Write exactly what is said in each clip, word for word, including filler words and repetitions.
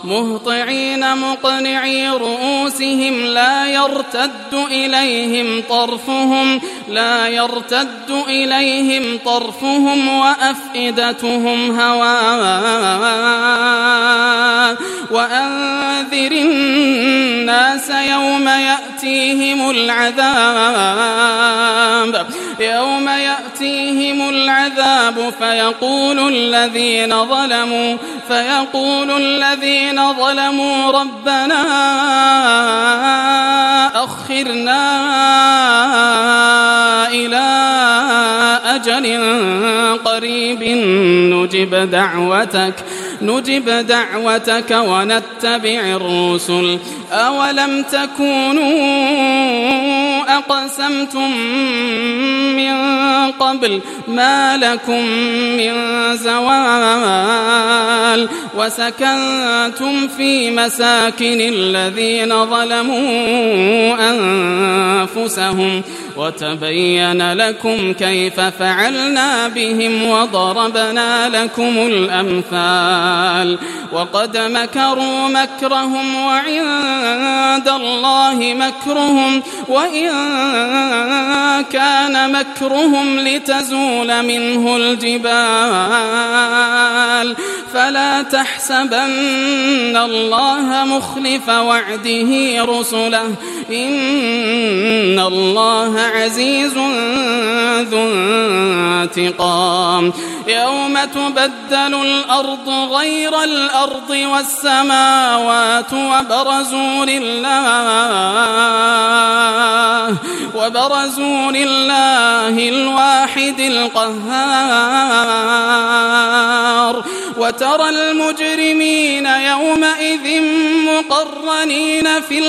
مهطعين مقنعي رؤوسهم لا يرتد إليهم طرفهم لا يرتد إليهم طرفهم وأفئدتهم هواء وأنذر الناس يوم يأتيهم العذاب يوم يأتيهم العذاب فيقول الذين ظلموا فيقول الذين ظلموا ربنا أخرنا إلى أجل قريب نجب دعوتك نجب دعوتك ونتبع الرسل أولم تكونوا أقسمتم من قبل ما لكم من زوال وسكنتم في مساكن الذين ظلموا أنفسهم وتبين لكم كيف فعلنا بهم وضربنا لكم الأمثال وقد مكروا مكرهم وعند الله مكرهم وإن كان مكرهم لتزول منه الجبال فلا تحسبن الله مخلف وعده رسله إن الله عزيز ذو انتقام يوم تبدل الأرض غير الأرض والسماوات وبرزوا لله وبرزوا لله الواحد القهار وترى المجرمين يومئذ مقرنين في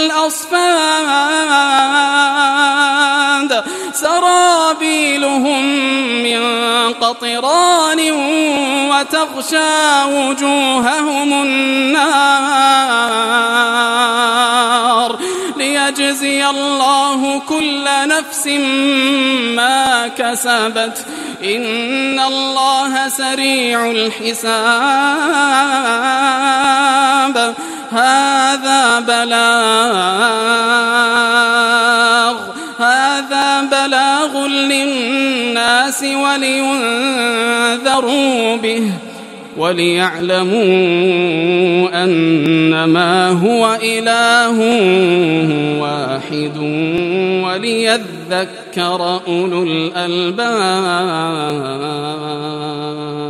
الأصفاد سرابيلهم من قطران وتغشى وجوههم النار ليجزي الله كل نفس ما كسبت إن الله سريع الحساب هذا بلاغ هذا بلاغ للناس ولينذروا به وليعلموا أنما هو إله واحد وليذكر أولو الألباب.